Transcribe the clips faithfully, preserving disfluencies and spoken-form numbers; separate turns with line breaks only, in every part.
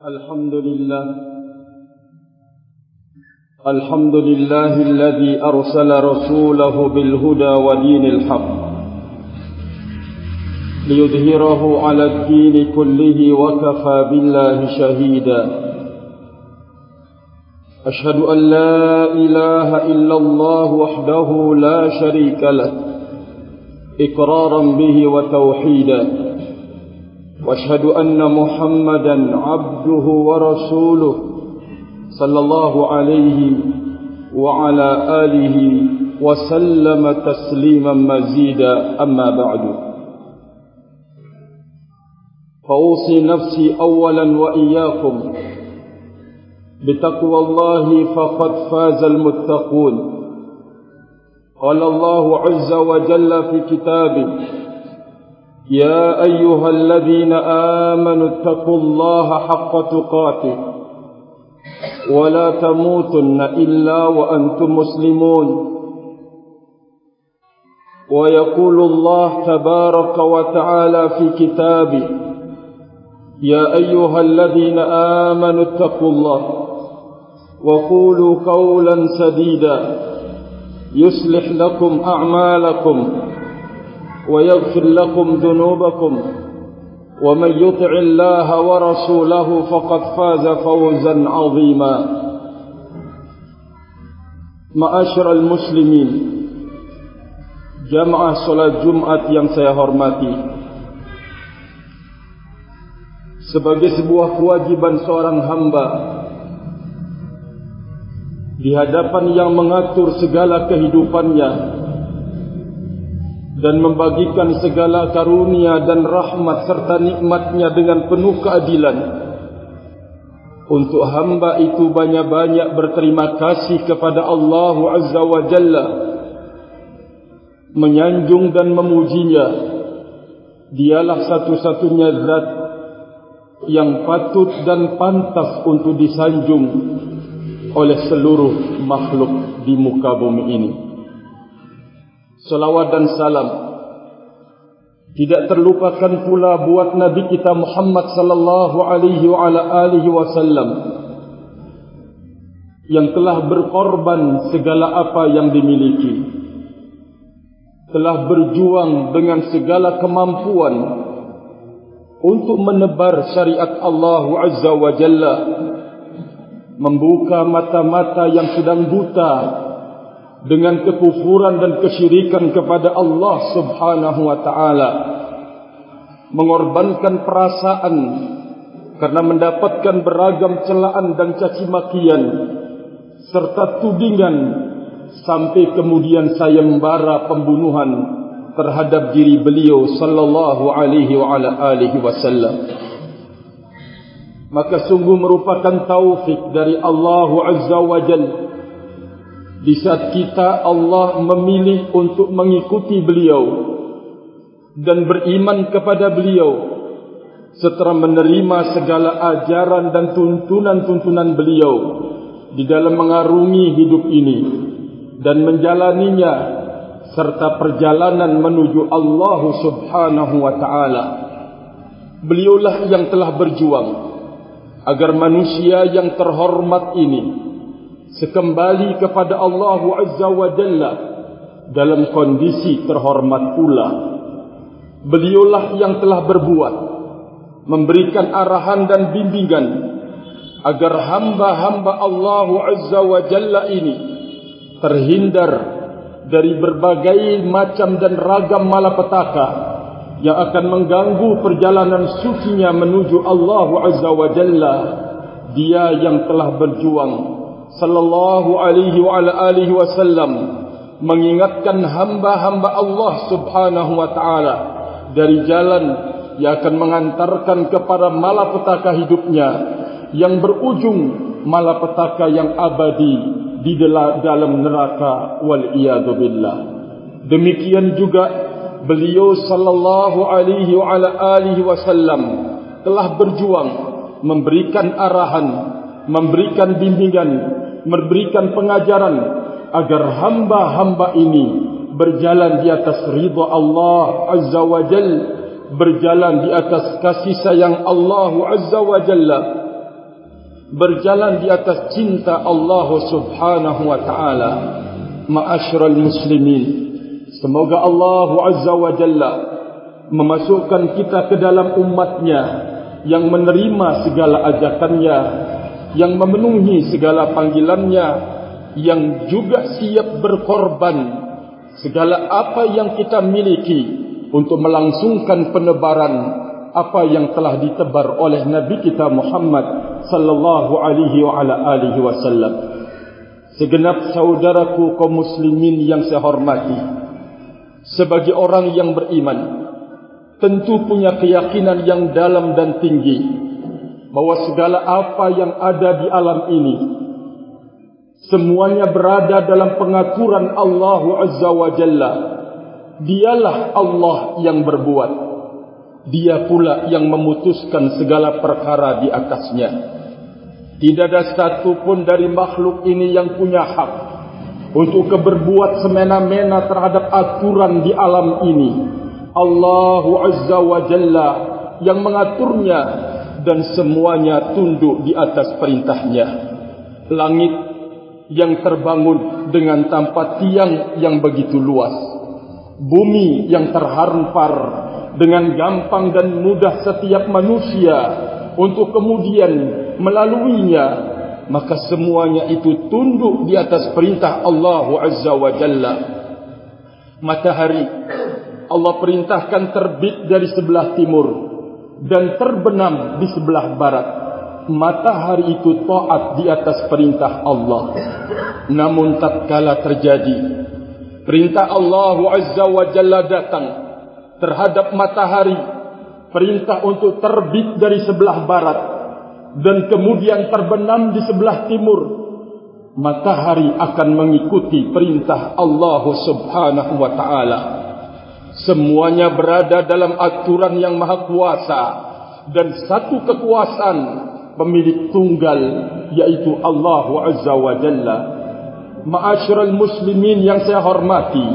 الحمد لله الحمد لله الذي أرسل رسوله بالهدى ودين الحق ليظهره على الدين كله وكفى بالله شهيدا أشهد أن لا إله إلا الله وحده لا شريك له إقرارا به وتوحيدا وأشهد أن محمدا عبده ورسوله صلى الله عليه وعلى آله وسلم تسليما مزيدا أما بعد فأوصي نفسي أولا وإياكم بتقوى الله فقد فاز المتقون قال الله عز وجل في كتابه يا أيها الذين آمنوا اتقوا الله حق تقاته ولا تموتن إلا وأنتم مسلمون ويقول الله تبارك وتعالى في كتابه يا أيها الذين آمنوا اتقوا الله وقولوا قولا سديدا يصلح لكم أعمالكم ويغفر لكم ذنوبكم ومن يطع الله ورسوله فقد فاز فوزا عظيما معاشر المسلمين jamaah salat Jumat yang saya hormati, sebagai sebuah kewajiban seorang hamba di hadapan yang mengatur segala kehidupannya dan membagikan segala karunia dan rahmat serta nikmatnya dengan penuh keadilan, untuk hamba itu banyak-banyak berterima kasih kepada Allah Azza wa Jalla, menyanjung dan memujinya. Dialah satu-satunya zat yang patut dan pantas untuk disanjung oleh seluruh makhluk di muka bumi ini. Salawat dan salam tidak terlupakan pula buat Nabi kita Muhammad sallallahu alaihi wa ala alihi wasallam yang telah berkorban segala apa yang dimiliki, telah berjuang dengan segala kemampuan untuk menebar syariat Allah Azza wa Jalla, membuka mata-mata yang sedang buta dengan kekufuran dan kesyirikan kepada Allah Subhanahu wa ta'ala, mengorbankan perasaan karena mendapatkan beragam celaan dan caci makian serta tudingan, sampai kemudian sayembara pembunuhan terhadap diri beliau sallallahu alaihi wa ala alihi wasallam. Maka sungguh merupakan taufik dari Allah Azza wa Jalla di saat kita Allah memilih untuk mengikuti beliau dan beriman kepada beliau, setelah menerima segala ajaran dan tuntunan-tuntunan beliau di dalam mengarungi hidup ini dan menjalaninya, serta perjalanan menuju Allah Subhanahu wa ta'ala. Beliaulah yang telah berjuang agar manusia yang terhormat ini sekembali kepada Allah Azza wa Jalla dalam kondisi terhormat pula. Beliaulah yang telah berbuat, memberikan arahan dan bimbingan agar hamba-hamba Allah Azza wa Jalla ini terhindar dari berbagai macam dan ragam malapetaka yang akan mengganggu perjalanan sucinya menuju Allah Azza wa Jalla. Dia yang telah berjuang sallallahu alaihi wa ala alihi wasallam mengingatkan hamba-hamba Allah Subhanahu wa ta'ala dari jalan yang akan mengantarkan kepada malapetaka hidupnya, yang berujung malapetaka yang abadi di dalam neraka wal iyadu billah. Demikian juga beliau sallallahu alaihi wa ala alihi wasallam telah berjuang memberikan arahan, memberikan bimbingan, memberikan pengajaran agar hamba-hamba ini berjalan di atas ridha Allah Azza wa Jalla, berjalan di atas kasih sayang Allah Azza wa Jalla, berjalan di atas cinta Allah Subhanahu wa taala. Ma'asyiral muslimin, semoga Allah Azza wa Jalla memasukkan kita ke dalam umatnya yang menerima segala ajakannya, yang memenuhi segala panggilannya, yang juga siap berkorban segala apa yang kita miliki untuk melangsungkan penebaran apa yang telah ditebar oleh Nabi kita Muhammad sallallahu alaihi wa ala alihi wasallam. Segenap saudaraku kaum muslimin yang saya hormati, sebagai orang yang beriman, tentu punya keyakinan yang dalam dan tinggi bahwa segala apa yang ada di alam ini semuanya berada dalam pengaturan Allah Azza wa Jalla. Dialah Allah yang berbuat, Dia pula yang memutuskan segala perkara di atasnya. Tidak ada satu pun dari makhluk ini yang punya hak untuk berbuat semena-mena terhadap aturan di alam ini. Allah Azza wa Jalla yang mengaturnya, dan semuanya tunduk di atas perintahnya. Langit yang terbangun dengan tanpa tiang yang begitu luas, bumi yang terhampar dengan gampang dan mudah setiap manusia untuk kemudian melaluinya, maka semuanya itu tunduk di atas perintah Allah Azza wa Jalla. Matahari Allah perintahkan terbit dari sebelah timur dan terbenam di sebelah barat. Matahari itu taat di atas perintah Allah. Namun tatkala terjadi perintah Allah Azza wa Jalla datang terhadap matahari, perintah untuk terbit dari sebelah barat dan kemudian terbenam di sebelah timur, matahari akan mengikuti perintah Allah Subhanahu wa taala. Semuanya berada dalam aturan yang maha kuasa dan satu kekuasaan pemilik tunggal, yaitu Allah Azza wa Jalla. Ma'asyiral muslimin yang saya hormati,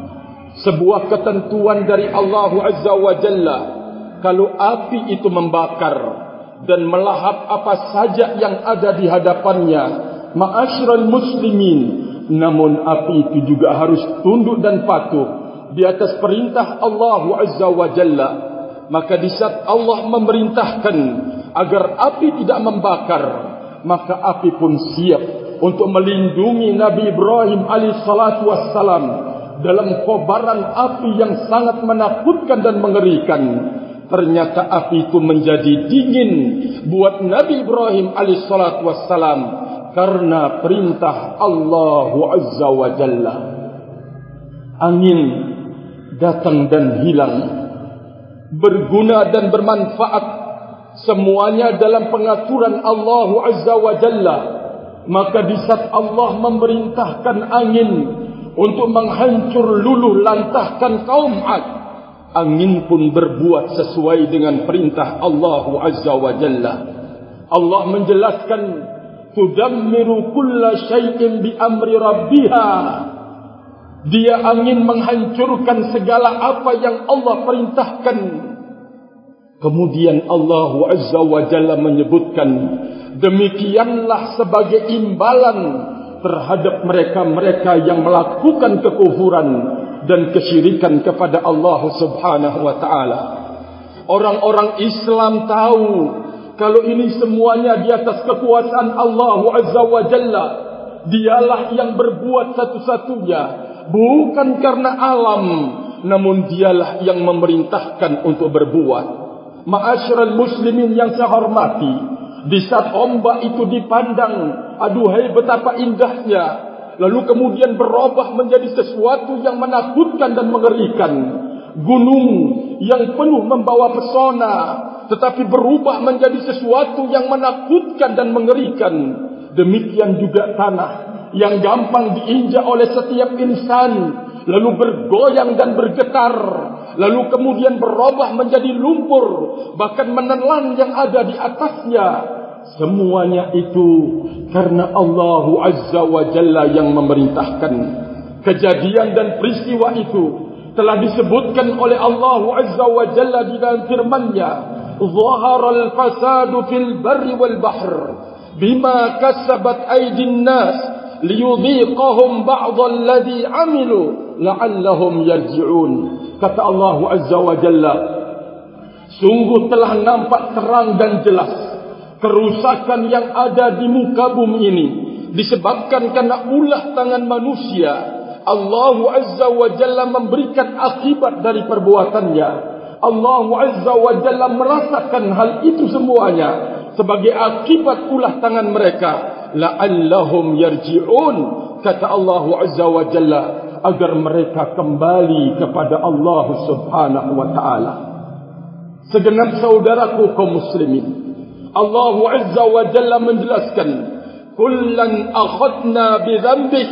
sebuah ketentuan dari Allah Azza wa Jalla, kalau api itu membakar dan melahap apa saja yang ada di hadapannya, ma'asyiral muslimin, namun api itu juga harus tunduk dan patuh di atas perintah Allah Azza wa Jalla. Maka di saat Allah memerintahkan agar api tidak membakar, maka api pun siap untuk melindungi Nabi Ibrahim alaihi salatu wassalam dalam kobaran api yang sangat menakutkan dan mengerikan. Ternyata api itu menjadi dingin buat Nabi Ibrahim alaihi salatu wassalam karena perintah Allah Azza wa Jalla. Angin datang dan hilang, berguna dan bermanfaat, semuanya dalam pengaturan Allah Azza wa Jalla. Maka di saat Allah memerintahkan angin untuk menghancur luluh lantahkan kaum Ad, angin pun berbuat sesuai dengan perintah Allah Azza wa Jalla. Allah menjelaskan, tudammiru kulla syai'in bi amri rabbiha. Dia angin menghancurkan segala apa yang Allah perintahkan. Kemudian Allah Azza wa Jalla menyebutkan, demikianlah sebagai imbalan terhadap mereka-mereka yang melakukan kekufuran dan kesyirikan kepada Allah Subhanahu wa taala. Orang-orang Islam tahu kalau ini semuanya di atas kekuasaan Allah Azza wa Jalla. Dialah yang berbuat satu-satunya, bukan karena alam, namun dialah yang memerintahkan untuk berbuat. Ma'asyiral muslimin yang saya hormati, di saat ombak itu dipandang, aduhai betapa indahnya, lalu kemudian berubah menjadi sesuatu yang menakutkan dan mengerikan. Gunung yang penuh membawa pesona, tetapi berubah menjadi sesuatu yang menakutkan dan mengerikan. Demikian juga tanah yang gampang diinjak oleh setiap insan, lalu bergoyang dan bergetar, lalu kemudian berubah menjadi lumpur, bahkan menelan yang ada di atasnya. Semuanya itu karena Allah Azza wa Jalla yang memerintahkan. Kejadian dan peristiwa itu telah disebutkan oleh Allah Azza wa Jalla di dalam firman-Nya, "Zaharal fasadu fil barri wal bahr." bima kasabat aydin nas liyudhiqahum ba'dal ladzi 'amilu la'allahum yarji'un. Kata Allah Azza wa Jalla, sungguh telah nampak terang dan jelas kerusakan yang ada di muka bumi ini disebabkan karena ulah tangan manusia. Allah Azza wa Jalla memberikan akibat dari perbuatannya. Allah Azza wa Jalla merasakan hal itu semuanya sebagai akibat ulah tangan mereka. La'allahum yarji'un, kata Allah Azza wa Jalla, agar mereka kembali kepada Allah Subhanahu wa ta'ala. Segenap saudaraku kaum muslimin, Allah Azza wa Jalla menjelaskan, kullan akhadna bi dzambih,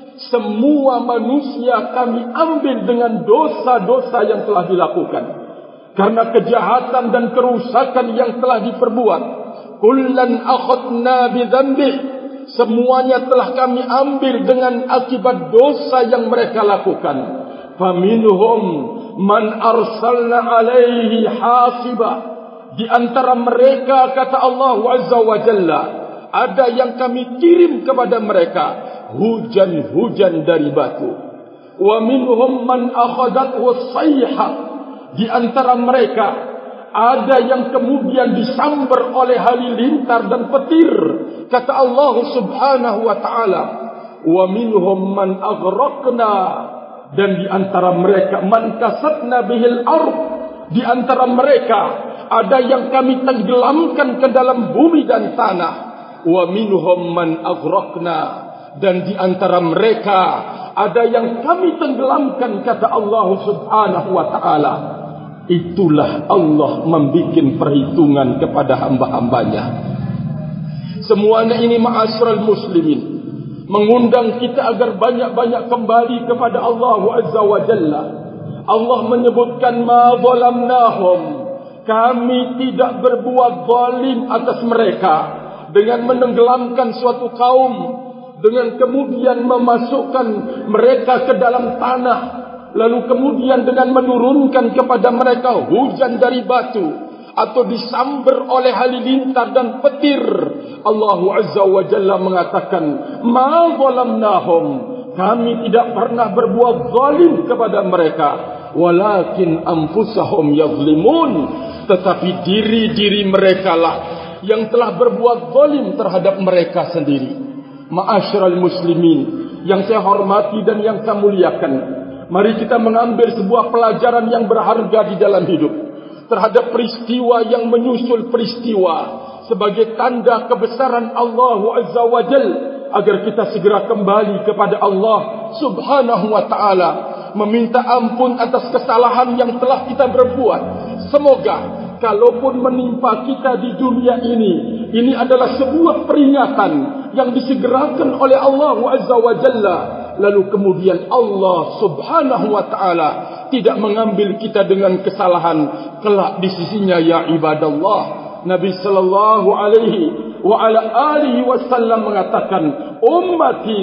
semua manusia kami ambil dengan dosa-dosa yang telah dilakukan karena kejahatan dan kerusakan yang telah diperbuat. Kullan akhadna bi dzambih, semuanya telah kami ambil dengan akibat dosa yang mereka lakukan. Faminhum man arsalna alaihi hasiba, di antara mereka, kata Allah Azza wa Jalla, ada yang kami kirim kepada mereka hujan-hujan dari batu. Wa minhum man akhadathu sayha, di antara mereka ada yang kemudian disambar oleh halilintar dan petir, kata Allah Subhanahu wa ta'ala. Wa minhum man aghraqna, dan di antara mereka man kasatna bihil ardh, di antara mereka ada yang kami tenggelamkan ke dalam bumi dan tanah. Wa minhum man aghraqna, dan di antara mereka ada yang kami tenggelamkan, kata Allah Subhanahu wa ta'ala. Itulah Allah membuat perhitungan kepada hamba-hambanya. Semuanya ini ma'asyiral muslimin mengundang kita agar banyak-banyak kembali kepada Allah Azza wa Jalla. Allah menyebutkan ma zalamnahum, kami tidak berbuat zalim atas mereka dengan menenggelamkan suatu kaum, dengan kemudian memasukkan mereka ke dalam tanah, lalu kemudian dengan menurunkan kepada mereka hujan dari batu, atau disambar oleh halilintar dan petir. Allah Azza wa Jalla mengatakan, ma zalamnahum, kami tidak pernah berbuat zalim kepada mereka, walakin anfusahum yazlimun, tetapi diri-diri mereka lah yang telah berbuat zalim terhadap mereka sendiri. Ma'asyiral muslimin yang saya hormati dan yang saya muliakan, mari kita mengambil sebuah pelajaran yang berharga di dalam hidup terhadap peristiwa yang menyusul peristiwa sebagai tanda kebesaran Allah Azza wa Jalla, agar kita segera kembali kepada Allah Subhanahu wa ta'ala, meminta ampun atas kesalahan yang telah kita berbuat. Semoga kalaupun menimpa kita di dunia ini, ini adalah sebuah peringatan yang disegerakan oleh Allah Azza wa Jalla, lalu kemudian Allah Subhanahu wa ta'ala tidak mengambil kita dengan kesalahan kelak di sisinya. Ya ibadallah, Nabi sallallahu alaihi wa ala alihi wasallam mengatakan, ummati,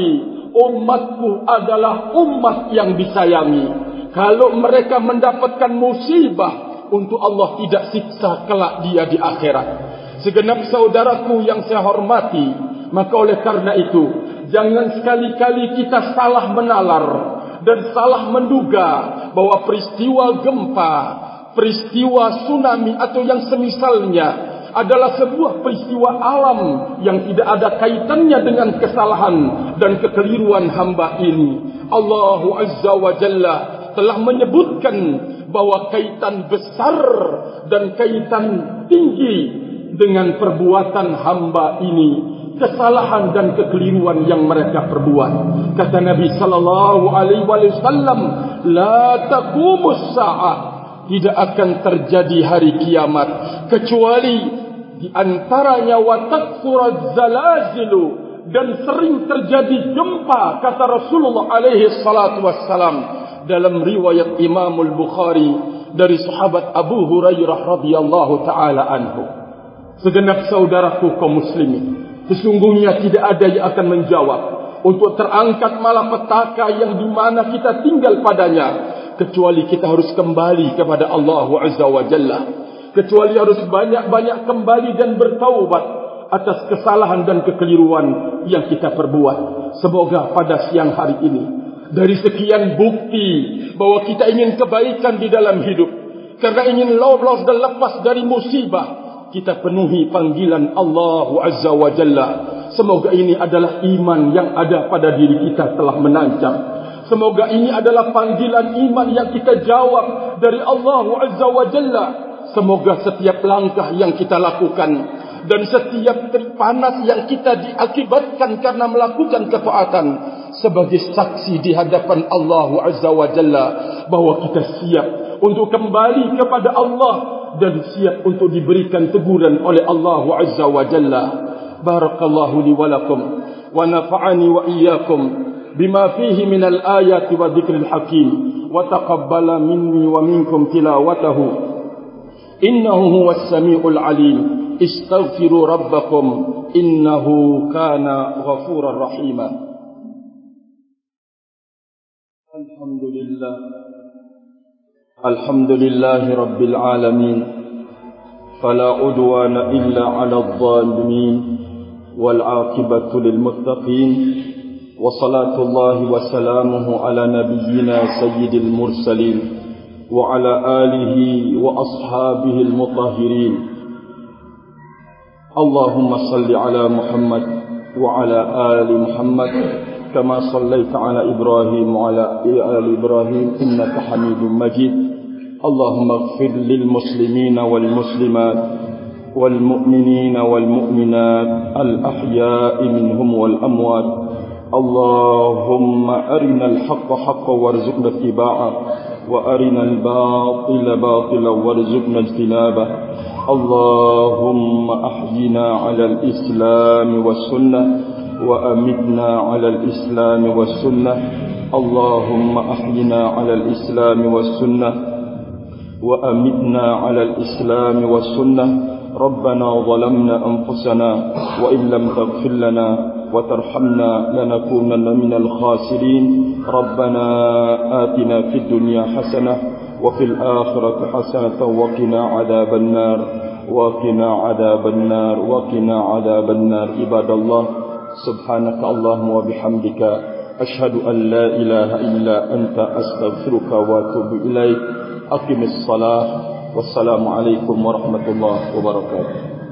umatku adalah umat yang disayangi. Kalau mereka mendapatkan musibah, untuk Allah tidak siksa kelak dia di akhirat. Segenap saudaraku yang saya hormati, maka oleh karena itu jangan sekali-kali kita salah menalar dan salah menduga bahwa peristiwa gempa, peristiwa tsunami atau yang semisalnya adalah sebuah peristiwa alam yang tidak ada kaitannya dengan kesalahan dan kekeliruan hamba ini. Allah Azza wa Jalla telah menyebutkan bahwa kaitan besar dan kaitan tinggi dengan perbuatan hamba ini, kesalahan dan kekeliruan yang mereka perbuat. Kata Nabi sallallahu alaihi wasallam, la taqumus saa'ah, tidak akan terjadi hari kiamat kecuali di antaranya wa taksuraz zalazilu, dan sering terjadi gempa, kata Rasulullah alaihi salatu wassalam dalam riwayat Imam Al-Bukhari dari sahabat Abu Hurairah radhiyallahu taala anhu. Segenap saudaraku kaum muslimin, sesungguhnya tidak ada yang akan menjawab untuk terangkat malapetaka yang di mana kita tinggal padanya, kecuali kita harus kembali kepada Allah Azza wa Jalla, kecuali harus banyak-banyak kembali dan bertaubat atas kesalahan dan kekeliruan yang kita perbuat. Semoga pada siang hari ini, dari sekian bukti bahwa kita ingin kebaikan di dalam hidup, karena ingin lolos dan lepas dari musibah, kita penuhi panggilan Allah Azza wa Jalla. Semoga ini adalah iman yang ada pada diri kita telah menancap. Semoga ini adalah panggilan iman yang kita jawab dari Allah Azza wa Jalla. Semoga setiap langkah yang kita lakukan dan setiap terik panas yang kita diakibatkan karena melakukan ketaatan sebagai saksi di hadapan Allah Azza wa Jalla bahwa kita siap untuk kembali kepada Allah dan siap untuk diberikan teguran oleh Allah Azza wa Jalla. Barakallahu li wa lakum wa nafa'ani wa iyyakum bima fihi min al-ayati wa dhikril hakim wa taqabbala minni wa minkum tilawatahu innahu huwas samiul alim. Istaghfiru rabbakum innahu kana ghafurar rahima. Alhamdulillah Alhamdulillahi rabbil alamin. Fala udwana illa 'alal zalimin wal 'aqibatu lil muttaqin. Wa salatullahi wa salamuhu ala nabiyyina sayyidil mursalin wa ala alihi wa ashabihi al mutahhirin. Allahumma salli ala Muhammad wa ala ali Muhammad kama sallaita ala Ibrahim wa ala ali Ibrahim innaka Hamidum Majid. Allahumma ighfir lil muslimina wal muslimat wal mu'minina wal mu'minat al ahya'i minhum wal amwat. Allahumma arinal haqqa haqqan warzuqna ittiba'ah wa arinal batila batilan warzuqna ijtinabah. Allahumma ahyina 'alal islam was sunnah wa amitna 'alal islam was sunnah. Allahumma ahyina 'alal islam was sunnah wa amitna 'alal islam was sunnah. Rabbana zalamna anfusana wa in lam taghfir lana wa tarhamna lanakunanna minal khasirin. Rabbana atina fid dunya hasanah wa fil akhirati hasanatan wa qina 'adzaban nar wa qina 'adzaban nar wa qina 'adzaban nar. Ibadallah, subhanaka Allahumma wa bihamdika ashhadu an la ilaha illa anta astaghfiruka wa atubu ilaik. Aqimis salah. Wassalamu alaikum warahmatullahi wabarakatuh.